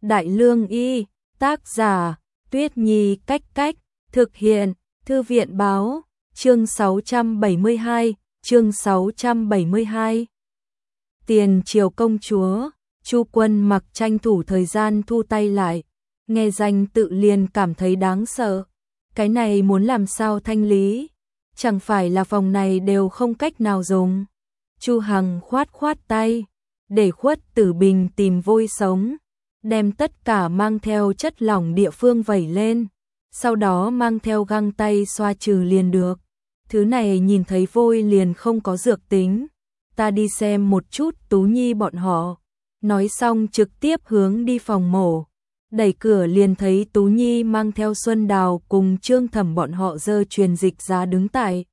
Đại Lương Y, tác giả, Tuyết Nhi Cách Cách, thực hiện, Thư viện Báo, chương 672, chương 672. Tiền triều công chúa, Chu Quân Mặc tranh thủ thời gian thu tay lại, nghe danh tự liền cảm thấy đáng sợ. Cái này muốn làm sao thanh lý? Chẳng phải là phòng này đều không cách nào dùng. Chu Hằng khoát khoát tay, để Khuất Tử Bình tìm vôi sống, đem tất cả mang theo chất lỏng địa phương vẩy lên, sau đó mang theo găng tay xoa trừ liền được. Thứ này nhìn thấy vôi liền không có dược tính. Ta đi xem một chút Tú Nhi bọn họ. Nói xong trực tiếp hướng đi phòng mổ. Đẩy cửa liền thấy Tú Nhi mang theo Xuân Đào cùng Trương Thẩm bọn họ dơ truyền dịch ra đứng tại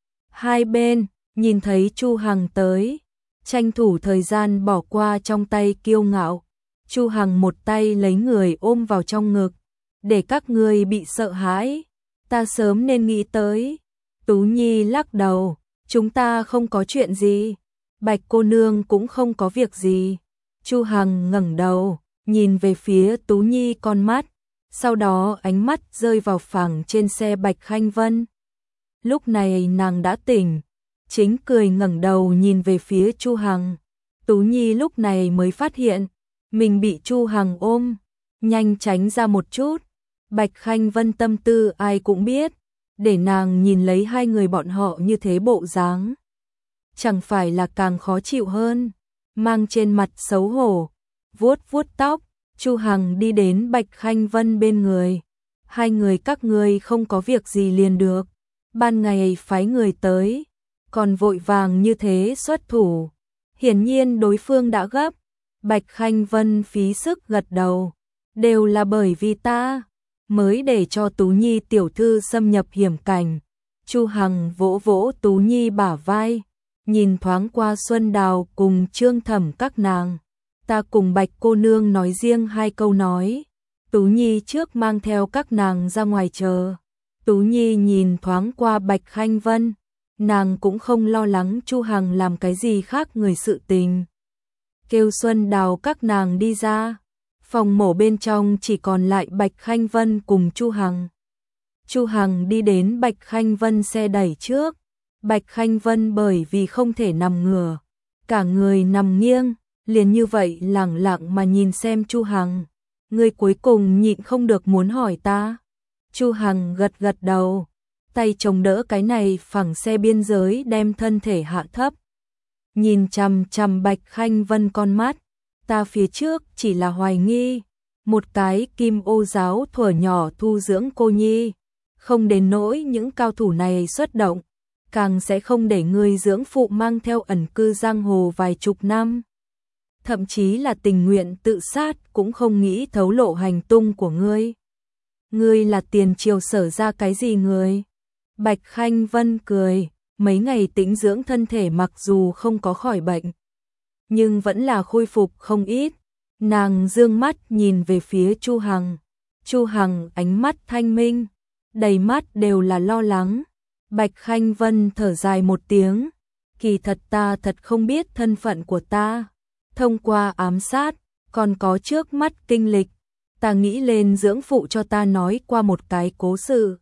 hai bên, nhìn thấy Chu Hằng tới, tranh thủ thời gian bỏ qua trong tay kiêu ngạo. Chu Hằng một tay lấy người ôm vào trong ngực, để các ngươi bị sợ hãi, ta sớm nên nghĩ tới. Tú Nhi lắc đầu, chúng ta không có chuyện gì, Bạch cô nương cũng không có việc gì. Chu Hằng ngẩng đầu, nhìn về phía Tú Nhi con mắt, sau đó ánh mắt rơi vào phẳng trên xe Bạch Khanh Vân. Lúc này nàng đã tỉnh, chính cười ngẩng đầu nhìn về phía Chu Hằng. Tú Nhi lúc này mới phát hiện mình bị Chu Hằng ôm, nhanh tránh ra một chút. Bạch Khanh Vân tâm tư ai cũng biết, để nàng nhìn lấy hai người bọn họ như thế bộ dáng, chẳng phải là càng khó chịu hơn. Mang trên mặt xấu hổ, vuốt vuốt tóc, Chu Hằng đi đến Bạch Khanh Vân bên người. Hai người các ngươi không có việc gì liền được, ban ngày phái người tới, còn vội vàng như thế xuất thủ. Hiển nhiên đối phương đã gấp. Bạch Khanh Vân phí sức gật đầu, đều là bởi vì ta mới để cho Tú Nhi tiểu thư xâm nhập hiểm cảnh. Chu Hằng vỗ vỗ Tú Nhi bả vai, nhìn thoáng qua Xuân Đào cùng Trương Thẩm các nàng. Ta cùng Bạch cô nương nói riêng hai câu nói, Tú Nhi trước mang theo các nàng ra ngoài chờ. Tú Nhi nhìn thoáng qua Bạch Khanh Vân, nàng cũng không lo lắng Chu Hằng làm cái gì khác người sự tình. Kêu Xuân Đào các nàng đi ra. Phòng mổ bên trong chỉ còn lại Bạch Khanh Vân cùng Chu Hằng. Chu Hằng đi đến Bạch Khanh Vân xe đẩy trước. Bạch Khanh Vân bởi vì không thể nằm ngửa, cả người nằm nghiêng, liền như vậy lẳng lặng mà nhìn xem Chu Hằng. Ngươi cuối cùng nhịn không được muốn hỏi ta. Chu Hằng gật gật đầu, tay chống đỡ cái này phẳng xe biên giới đem thân thể hạ thấp. Nhìn chằm chằm Bạch Khanh Vân con mắt, ta phía trước chỉ là hoài nghi, một cái Kim Ô giáo thuở nhỏ thu dưỡng cô nhi, không đến nỗi những cao thủ này xuất động, càng sẽ không để người dưỡng phụ mang theo ẩn cư giang hồ vài chục năm. Thậm chí là tình nguyện tự sát cũng không nghĩ thấu lộ hành tung của ngươi. Ngươi là tiền triều sở ra cái gì người? Bạch Khanh Vân cười, mấy ngày tĩnh dưỡng thân thể mặc dù không có khỏi bệnh, nhưng vẫn là khôi phục không ít. Nàng dương mắt nhìn về phía Chu Hằng. Chu Hằng ánh mắt thanh minh, đầy mắt đều là lo lắng. Bạch Khanh Vân thở dài một tiếng, kỳ thật ta thật không biết thân phận của ta. Thông qua ám sát, còn có trước mắt kinh lịch, ta nghĩ lên dưỡng phụ cho ta nói qua một cái cố sự.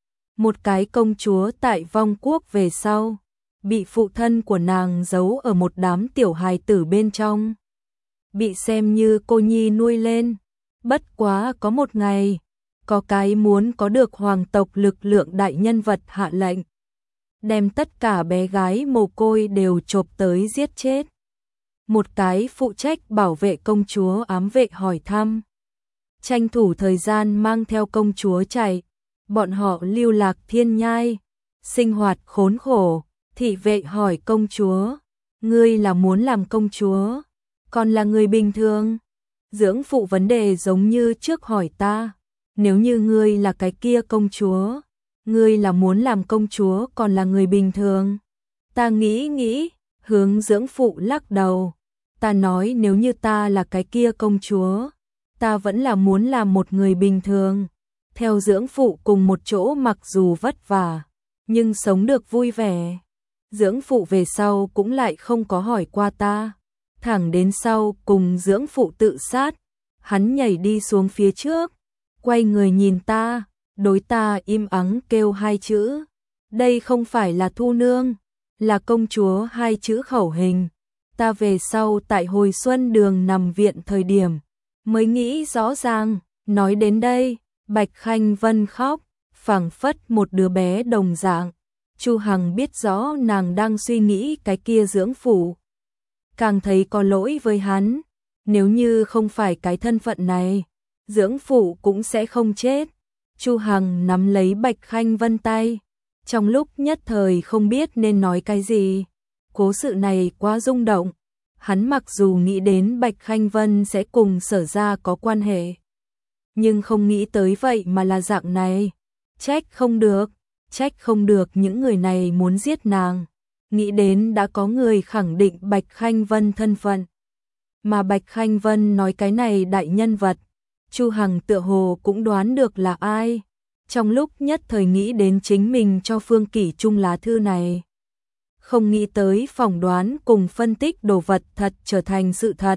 Một cái công chúa tại vong quốc về sau, bị phụ thân của nàng giấu ở một đám tiểu hài tử bên trong, bị xem như cô nhi nuôi lên. Bất quá có một ngày, có cái muốn có được hoàng tộc lực lượng đại nhân vật hạ lệnh, đem tất cả bé gái mồ côi đều chộp tới giết chết. Một cái phụ trách bảo vệ công chúa ám vệ hỏi thăm, tranh thủ thời gian mang theo công chúa chạy. Bọn họ lưu lạc thiên nhai, sinh hoạt khốn khổ. Thị vệ hỏi công chúa, ngươi là muốn làm công chúa, còn là người bình thường? Dưỡng phụ vấn đề giống như trước hỏi ta, nếu như ngươi là cái kia công chúa, ngươi là muốn làm công chúa còn là người bình thường? Ta nghĩ, hướng dưỡng phụ lắc đầu. Ta nói nếu như ta là cái kia công chúa, ta vẫn là muốn làm một người bình thường, theo dưỡng phụ cùng một chỗ mặc dù vất vả, nhưng sống được vui vẻ. Dưỡng phụ về sau cũng lại không có hỏi qua ta, thẳng đến sau cùng dưỡng phụ tự sát, Hắn nhảy đi xuống phía trước, quay người nhìn ta, đối ta im ắng kêu hai chữ. Đây không phải là Thu Nương, là công chúa, hai chữ khẩu hình. Ta về sau tại Hồi Xuân Đường nằm viện thời điểm, mới nghĩ rõ ràng. Nói đến đây, Bạch Khanh Vân khóc, phảng phất một đứa bé đồng dạng. Chu Hằng biết rõ nàng đang suy nghĩ cái kia dưỡng phụ. Càng thấy có lỗi với hắn, nếu như không phải cái thân phận này, dưỡng phụ cũng sẽ không chết. Chu Hằng nắm lấy Bạch Khanh Vân tay, trong lúc nhất thời không biết nên nói cái gì. Cố sự này quá rung động. Hắn mặc dù nghĩ đến Bạch Khanh Vân sẽ cùng Sở gia có quan hệ, nhưng không nghĩ tới vậy mà là dạng này. Trách không được những người này muốn giết nàng. Nghĩ đến đã có người khẳng định Bạch Khanh Vân thân phận. Mà Bạch Khanh Vân nói cái này đại nhân vật, Chu Hằng tựa hồ cũng đoán được là ai. Trong lúc nhất thời nghĩ đến chính mình cho Phương Kỷ Trung lá thư này. Không nghĩ tới phỏng đoán cùng phân tích đồ vật thật trở thành sự thật.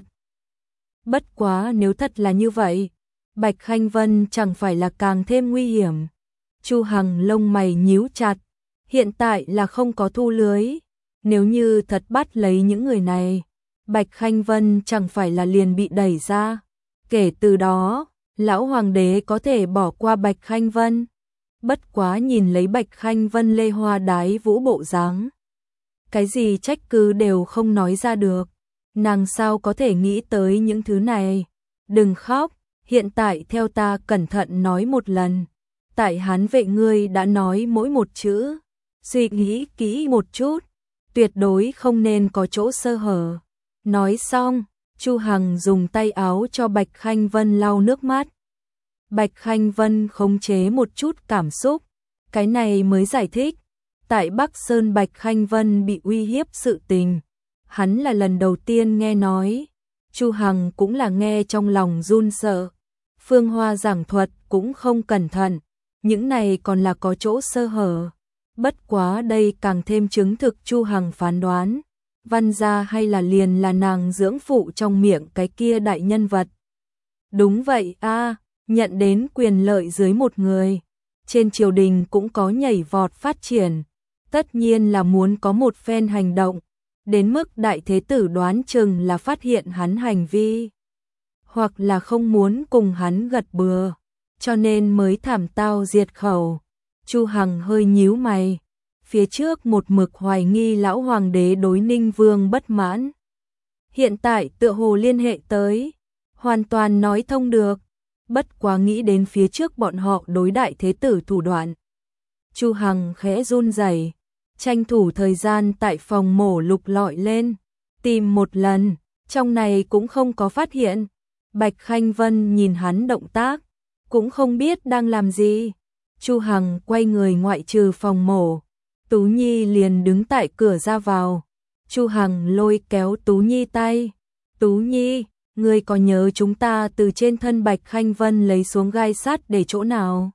Bất quá nếu thật là như vậy, Bạch Khanh Vân chẳng phải là càng thêm nguy hiểm. Chu Hằng lông mày nhíu chặt, hiện tại là không có thu lưới. Nếu như thật bắt lấy những người này, Bạch Khanh Vân chẳng phải là liền bị đẩy ra. Kể từ đó, lão hoàng đế có thể bỏ qua Bạch Khanh Vân. Bất quá nhìn lấy Bạch Khanh Vân lê hoa đái vũ bộ dáng, cái gì trách cứ đều không nói ra được. Nàng sao có thể nghĩ tới những thứ này. Đừng khóc, hiện tại theo ta cẩn thận nói một lần. Tại Hán vệ ngươi đã nói mỗi một chữ, suy nghĩ kỹ một chút, tuyệt đối không nên có chỗ sơ hở. Nói xong, Chu Hằng dùng tay áo cho Bạch Khanh Vân lau nước mắt. Bạch Khanh Vân khống chế một chút cảm xúc, cái này mới giải thích. Tại Bắc Sơn Bạch Khanh Vân bị uy hiếp sự tình, hắn là lần đầu tiên nghe nói. Chu Hằng cũng là nghe trong lòng run sợ. Phương Hoa giảng thuật cũng không cẩn thận, những này còn là có chỗ sơ hở. Bất quá đây càng thêm chứng thực Chu Hằng phán đoán. Văn gia hay là liền là nàng dưỡng phụ trong miệng cái kia đại nhân vật. Đúng vậy a, nhận đến quyền lợi dưới một người, trên triều đình cũng có nhảy vọt phát triển. Tất nhiên là muốn có một phen hành động, đến mức đại thế tử đoán chừng là phát hiện hắn hành vi, hoặc là không muốn cùng hắn gật bừa, cho nên mới thảm tao diệt khẩu. Chu Hằng hơi nhíu mày, phía trước một mực hoài nghi lão hoàng đế đối Ninh Vương bất mãn. Hiện tại tựa hồ liên hệ tới, hoàn toàn nói thông được. Bất quá nghĩ đến phía trước bọn họ đối đại thế tử thủ đoạn, Chu Hằng khẽ run rẩy, tranh thủ thời gian tại phòng mổ lục lọi lên, tìm một lần, trong này cũng không có phát hiện. Bạch Khanh Vân nhìn hắn động tác, cũng không biết đang làm gì. Chu Hằng quay người ngoại trừ phòng mổ, Tú Nhi liền đứng tại cửa ra vào. Chu Hằng lôi kéo Tú Nhi tay. Tú Nhi, ngươi có nhớ chúng ta từ trên thân Bạch Khanh Vân lấy xuống gai sắt để chỗ nào?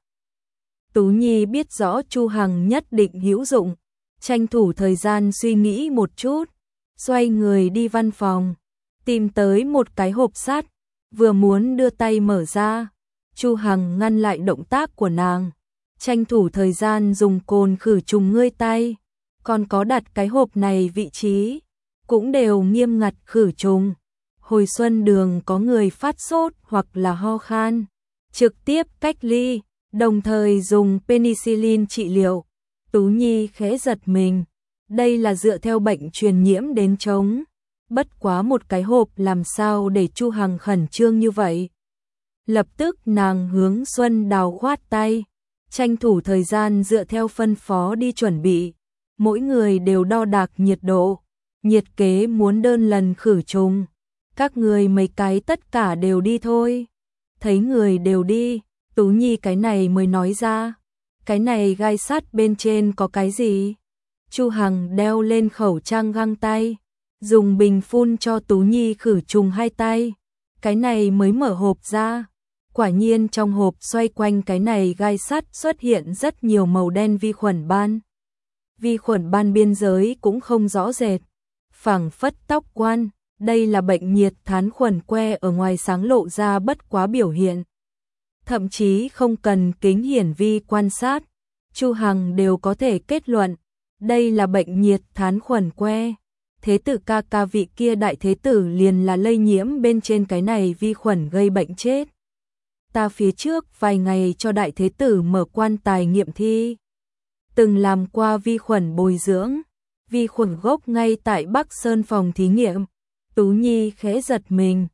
Tú Nhi biết rõ Chu Hằng nhất định hữu dụng, tranh thủ thời gian suy nghĩ một chút, xoay người đi văn phòng, tìm tới một cái hộp sắt, vừa muốn đưa tay mở ra, Chu Hằng ngăn lại động tác của nàng, tranh thủ thời gian dùng cồn khử trùng ngươi tay, còn có đặt cái hộp này vị trí, cũng đều nghiêm ngặt khử trùng. Hồi Xuân Đường có người phát sốt hoặc là ho khan, trực tiếp cách ly, đồng thời dùng penicillin trị liệu. Tú Nhi khẽ giật mình, đây là dựa theo bệnh truyền nhiễm đến chống. Bất quá một cái hộp làm sao để Chu Hằng khẩn trương như vậy. Lập tức nàng hướng Xuân Đào khoát tay, tranh thủ thời gian dựa theo phân phó đi chuẩn bị. Mỗi người đều đo đạc nhiệt độ, nhiệt kế muốn đơn lần khử trùng. Các người mấy cái tất cả đều đi thôi. Thấy người đều đi, Tú Nhi cái này mới nói ra. Cái này gai sắt bên trên có cái gì? Chu Hằng đeo lên khẩu trang găng tay, dùng bình phun cho Tú Nhi khử trùng hai tay. Cái này mới mở hộp ra. Quả nhiên trong hộp xoay quanh cái này gai sắt xuất hiện rất nhiều màu đen vi khuẩn ban. Vi khuẩn ban biên giới cũng không rõ rệt, phảng phất tóc quan. Đây là bệnh nhiệt thán khuẩn que ở ngoài sáng lộ ra bất quá biểu hiện. Thậm chí không cần kính hiển vi quan sát, Chu Hằng đều có thể kết luận, đây là bệnh nhiệt thán khuẩn que. Thế tử ca ca vị kia đại thế tử liền là lây nhiễm bên trên cái này vi khuẩn gây bệnh chết. Ta phía trước vài ngày cho đại thế tử mở quan tài nghiệm thi. Từng làm qua vi khuẩn bồi dưỡng, vi khuẩn gốc ngay tại Bắc Sơn phòng thí nghiệm. Tú Nhi khẽ giật mình.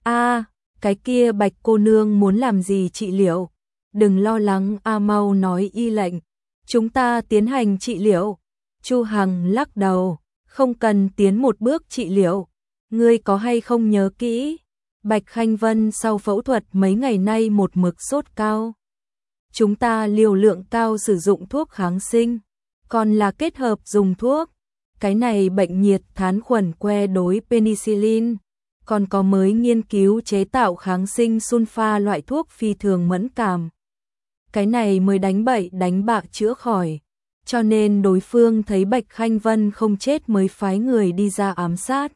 Cái kia Bạch cô nương muốn làm gì trị liệu? Đừng lo lắng, mau nói y lệnh. Chúng ta tiến hành trị liệu. Chu Hằng lắc đầu, không cần tiến một bước trị liệu. Ngươi có hay không nhớ kỹ? Bạch Khanh Vân sau phẫu thuật mấy ngày nay một mực sốt cao. Chúng ta liều lượng cao sử dụng thuốc kháng sinh, còn là kết hợp dùng thuốc. Cái này bệnh nhiệt thán khuẩn que đối penicillin, còn có mới nghiên cứu chế tạo kháng sinh sulfa loại thuốc phi thường mẫn cảm. Cái này mới đánh bậy đánh bạ chữa khỏi, cho nên đối phương thấy Bạch Khanh Vân không chết mới phái người đi ra ám sát.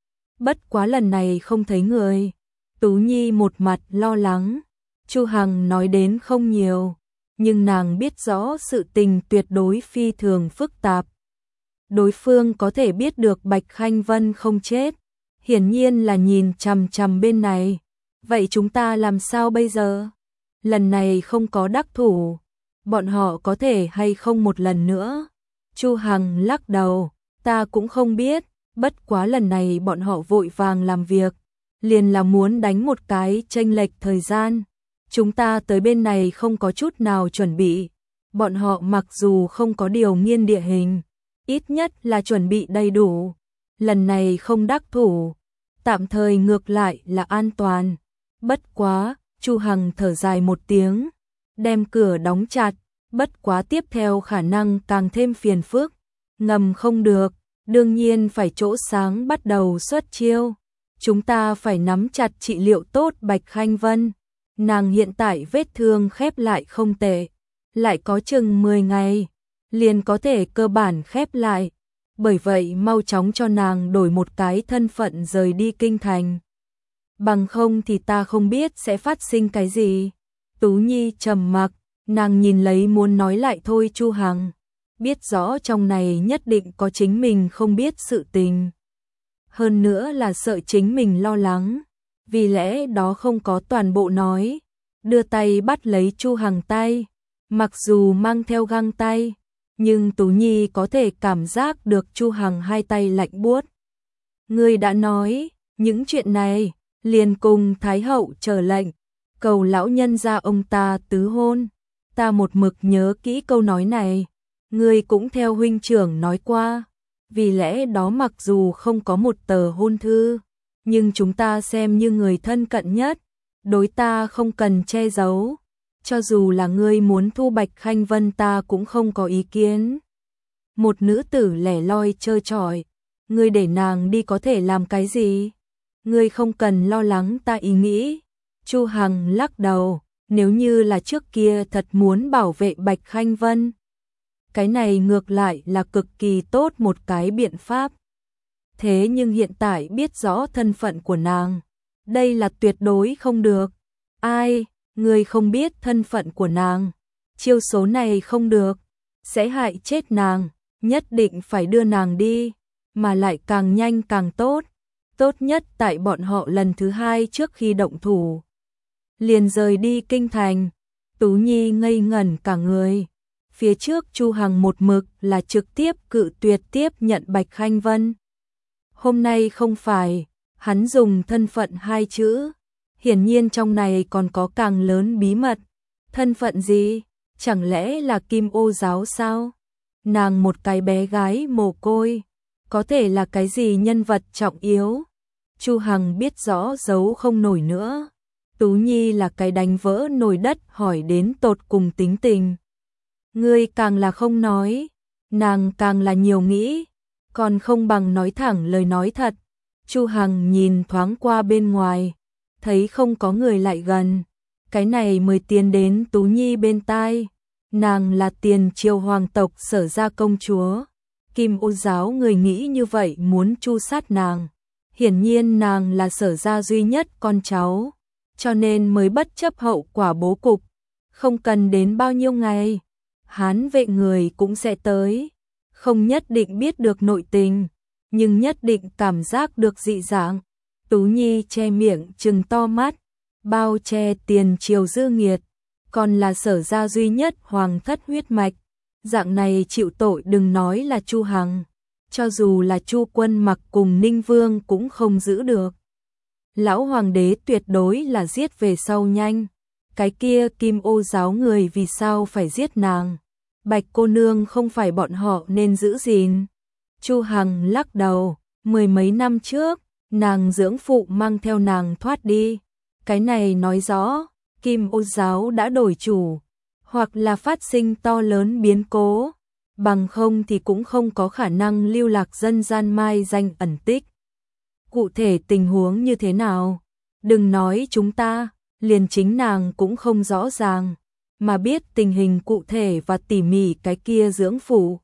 Bất quá lần này không thấy người. Tú Nhi một mặt lo lắng. Chu Hằng nói đến không nhiều, nhưng nàng biết rõ sự tình tuyệt đối phi thường phức tạp. Đối phương có thể biết được Bạch Khanh Vân không chết, hiển nhiên là nhìn chằm chằm bên này. Vậy chúng ta làm sao bây giờ? Lần này không có đắc thủ, bọn họ có thể hay không một lần nữa? Chu Hằng lắc đầu, ta cũng không biết, bất quá lần này bọn họ vội vàng làm việc, liền là muốn đánh một cái chênh lệch thời gian. Chúng ta tới bên này không có chút nào chuẩn bị, bọn họ mặc dù không có điều nghiên địa hình, ít nhất là chuẩn bị đầy đủ. Lần này không đắc thủ, tạm thời ngược lại là an toàn. Bất quá, Chu Hằng thở dài một tiếng, đem cửa đóng chặt, bất quá tiếp theo khả năng càng thêm phiền phức. Ngầm không được, đương nhiên phải chỗ sáng bắt đầu xuất chiêu. Chúng ta phải nắm chặt trị liệu tốt Bạch Khanh Vân. Nàng hiện tại vết thương khép lại không tệ, lại có chừng 10 ngày, liền có thể cơ bản khép lại. Bởi vậy mau chóng cho nàng đổi một cái thân phận rời đi kinh thành. Bằng không thì ta không biết sẽ phát sinh cái gì. Tú Nhi trầm mặc, nàng nhìn lấy muốn nói lại thôi Chu Hằng. Biết rõ trong này nhất định có chính mình không biết sự tình. Hơn nữa là sợ chính mình lo lắng, vì lẽ đó không có toàn bộ nói. Đưa tay bắt lấy Chu Hằng tay, mặc dù mang theo găng tay, nhưng Tú Nhi có thể cảm giác được Chu Hằng hai tay lạnh buốt. Ngươi đã nói, những chuyện này, liền cùng Thái hậu chờ lệnh, cầu lão nhân gia ông ta tứ hôn. Ta một mực nhớ kỹ câu nói này, ngươi cũng theo huynh trưởng nói qua. Vì lẽ đó mặc dù không có một tờ hôn thư, nhưng chúng ta xem như người thân cận nhất, đối ta không cần che giấu. Cho dù là ngươi muốn thu Bạch Khanh Vân ta cũng không có ý kiến. Một nữ tử lẻ loi trơ trọi, ngươi để nàng đi có thể làm cái gì? Ngươi không cần lo lắng ta ý nghĩ. Chu Hằng lắc đầu, nếu như là trước kia thật muốn bảo vệ Bạch Khanh Vân, cái này ngược lại là cực kỳ tốt một cái biện pháp. Thế nhưng hiện tại biết rõ thân phận của nàng, đây là tuyệt đối không được. Ai, người không biết thân phận của nàng, chiêu số này không được, sẽ hại chết nàng, nhất định phải đưa nàng đi, mà lại càng nhanh càng tốt. Tốt nhất tại bọn họ lần thứ hai trước khi động thủ liền rời đi kinh thành. Tú Nhi ngây ngẩn cả người. Phía trước Chu Hằng một mực là trực tiếp cự tuyệt tiếp nhận Bạch Khanh Vân. Hôm nay không phải, hắn dùng thân phận hai chữ. Hiển nhiên trong này còn có càng lớn bí mật. Thân phận gì? Chẳng lẽ là Kim Ô giáo sao? Nàng một cái bé gái mồ côi, có thể là cái gì nhân vật trọng yếu? Chu Hằng biết rõ giấu không nổi nữa. Tú Nhi là cái đánh vỡ nồi đất hỏi đến tột cùng tính tình. Ngươi càng là không nói, nàng càng là nhiều nghĩ, còn không bằng nói thẳng lời nói thật. Chu Hằng nhìn thoáng qua bên ngoài, thấy không có người lại gần, cái này mới tiến đến Tú Nhi bên tai. Nàng là tiền triều hoàng tộc Sở gia công chúa. Kim Ô giáo người nghĩ như vậy muốn tru sát nàng, Hiển nhiên nàng là Sở gia duy nhất con cháu, cho nên mới bất chấp hậu quả bố cục, không cần đến bao nhiêu ngày, Hán Vệ người cũng sẽ tới, không nhất định biết được nội tình, nhưng nhất định cảm giác được dị dạng. Tú Nhi che miệng trừng to mắt, bao che tiền triều dư nghiệt, còn là Sở gia duy nhất hoàng thất huyết mạch, dạng này chịu tội đừng nói là Chu Hằng, cho dù là Chu Quân Mặc cùng Ninh Vương cũng không giữ được. Lão hoàng đế tuyệt đối là giết về sau nhanh, cái kia Kim Ô giáo người vì sao phải giết nàng? Bạch cô nương không phải bọn họ nên giữ gìn. Chu Hằng lắc đầu, 10 mấy năm trước, nàng dưỡng phụ mang theo nàng thoát đi. Cái này nói rõ, Kim Ô giáo đã đổi chủ, hoặc là phát sinh to lớn biến cố, bằng không thì cũng không có khả năng lưu lạc dân gian mai danh ẩn tích. Cụ thể tình huống như thế nào? Đừng nói chúng ta, liền chính nàng cũng không rõ ràng, mà biết tình hình cụ thể và tỉ mỉ cái kia dưỡng phụ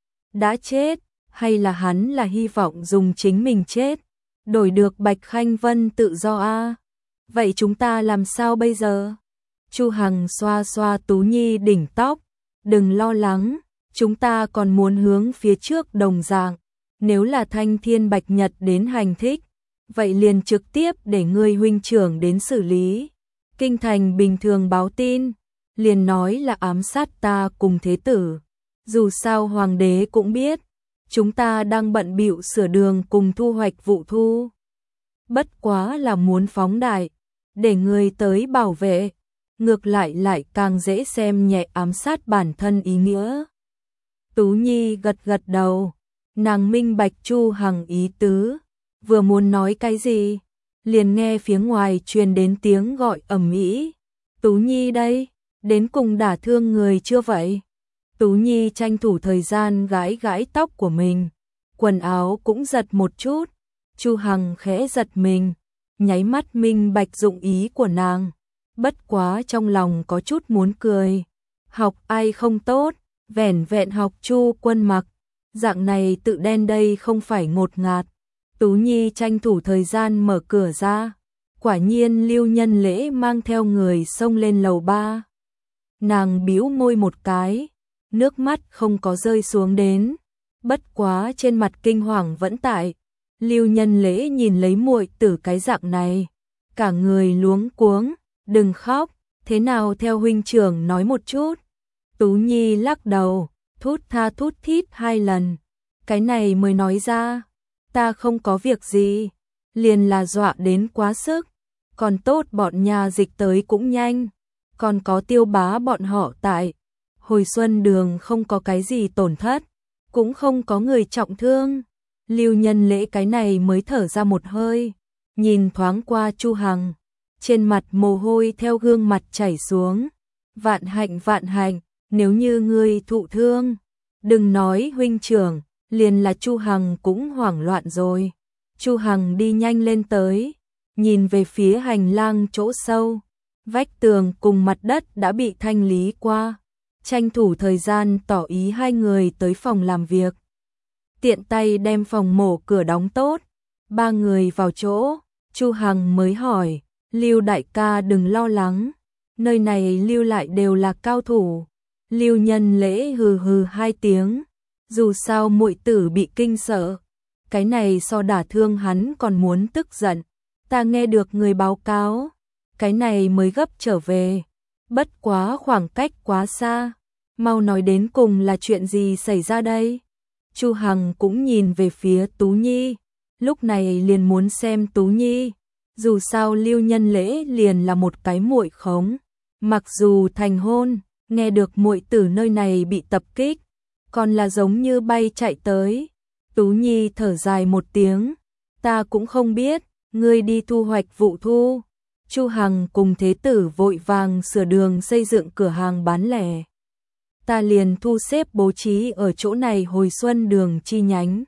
đã chết, hay là hắn là hy vọng dùng chính mình chết, đổi được Bạch Khanh Vân tự do a. Vậy chúng ta làm sao bây giờ? Chu Hằng xoa xoa Tú Nhi đỉnh tóc, đừng lo lắng, chúng ta còn muốn hướng phía trước đồng dạng, nếu là Thanh Thiên Bạch Nhật đến hành thích, vậy liền trực tiếp để ngươi huynh trưởng đến xử lý. Kinh thành bình thường báo tin, liền nói là ám sát ta cùng thế tử. Dù sao hoàng đế cũng biết, chúng ta đang bận bịu sửa đường cùng thu hoạch vụ thu. Bất quá là muốn phóng đại, để người tới bảo vệ, ngược lại càng dễ xem nhẹ ám sát bản thân ý nghĩa. Tú Nhi gật gật đầu, nàng minh bạch Chu Hằng ý tứ, vừa muốn nói cái gì, liền nghe phía ngoài truyền đến tiếng gọi ầm ĩ. Tú Nhi đây, đến cùng đả thương người chưa vậy? Tú Nhi tranh thủ thời gian gãi gãi tóc của mình, quần áo cũng giật một chút. Chu Hằng khẽ giật mình, nháy mắt minh bạch dụng ý của nàng, bất quá trong lòng có chút muốn cười. Học ai không tốt, vẻn vẹn học Chu Quân Mặc, dạng này tự đen đây không phải ngột ngạt. Tú Nhi tranh thủ thời gian mở cửa ra, quả nhiên Lưu Nhân Lễ mang theo người xông lên lầu 3. Nàng bĩu môi một cái, nước mắt không có rơi xuống đến, bất quá trên mặt kinh hoàng vẫn tại. Lưu Nhân Lễ nhìn lấy muội tử cái dạng này, cả người luống cuống, đừng khóc, thế nào theo huynh trưởng nói một chút. Tú Nhi lắc đầu, thút tha thút thít 2 lần, cái này mới nói ra, ta không có việc gì, liền là dọa đến quá sức, còn tốt bọn nhà dịch tới cũng nhanh, còn có Tiêu Bá bọn họ tại, hồi xuân đường không có cái gì tổn thất, cũng không có người trọng thương. Lưu Nhân Lễ cái này mới thở ra một hơi, nhìn thoáng qua Chu Hằng, trên mặt mồ hôi theo gương mặt chảy xuống. Vạn hạnh, nếu như ngươi thụ thương, đừng nói huynh trưởng, liền là Chu Hằng cũng hoảng loạn rồi. Chu Hằng đi nhanh lên tới, nhìn về phía hành lang chỗ sâu, vách tường cùng mặt đất đã bị thanh lý qua, tranh thủ thời gian tỏ ý 2 người tới phòng làm việc. Tiện tay đem phòng mổ cửa đóng tốt, 3 người vào chỗ, Chu Hằng mới hỏi, Lưu đại ca đừng lo lắng, nơi này lưu lại đều là cao thủ. Lưu Nhân Lễ hừ hừ 2 tiếng, dù sao muội tử bị kinh sợ, cái này so đả thương hắn còn muốn tức giận. Ta nghe được người báo cáo, cái này mới gấp trở về, bất quá khoảng cách quá xa, mau nói đến cùng là chuyện gì xảy ra đây? Chu Hằng cũng nhìn về phía Tú Nhi, lúc này liền muốn xem Tú Nhi, dù sao Lưu Nhân Lễ liền là một cái muội khống, mặc dù thành hôn, nghe được muội tử nơi này bị tập kích, còn là giống như bay chạy tới. Tú Nhi thở dài một tiếng, ta cũng không biết, ngươi đi thu hoạch vụ thu. Chu Hằng cùng thế tử vội vàng sửa đường xây dựng cửa hàng bán lẻ. Ta liền thu xếp bố trí ở chỗ này hồi xuân đường chi nhánh.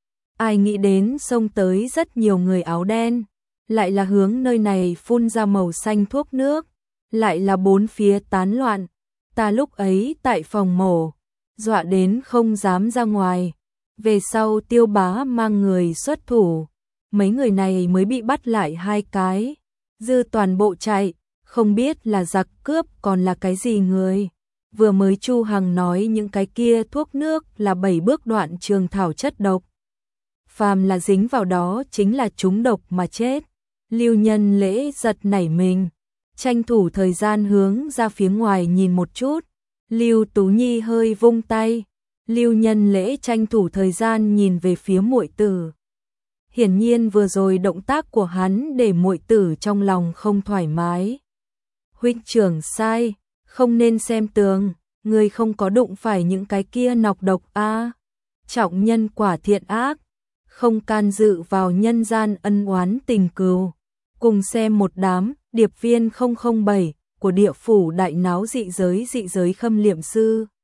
Ai nghĩ đến xông tới rất nhiều người áo đen, lại là hướng nơi này phun ra màu xanh thuốc nước, lại là bốn phía tán loạn. Ta lúc ấy tại phòng mổ, dọa đến không dám ra ngoài. Về sau Tiêu Bá mang người xuất thủ, mấy người này mới bị bắt lại 2 cái, dư toàn bộ chạy, không biết là giặc cướp còn là cái gì người. Vừa mới Chu Hằng nói những cái kia thuốc nước là 7 bước đoạn trường thảo chất độc. Phàm là dính vào đó chính là trúng độc mà chết. Lưu Nhân Lễ giật nảy mình, tranh thủ thời gian hướng ra phía ngoài nhìn một chút. Lưu Tú Nhi hơi vung tay, Lưu Nhân Lễ tranh thủ thời gian nhìn về phía muội tử. Hiển nhiên vừa rồi động tác của hắn để muội tử trong lòng không thoải mái. Huynh trưởng sai, không nên xem tường, người không có đụng phải những cái kia nọc độc a. Trọng nhân quả thiện ác, không can dự vào nhân gian ân oán tình cừu. Cùng xem một đám điệp viên 007 của địa phủ đại náo dị giới khâm liệm sư.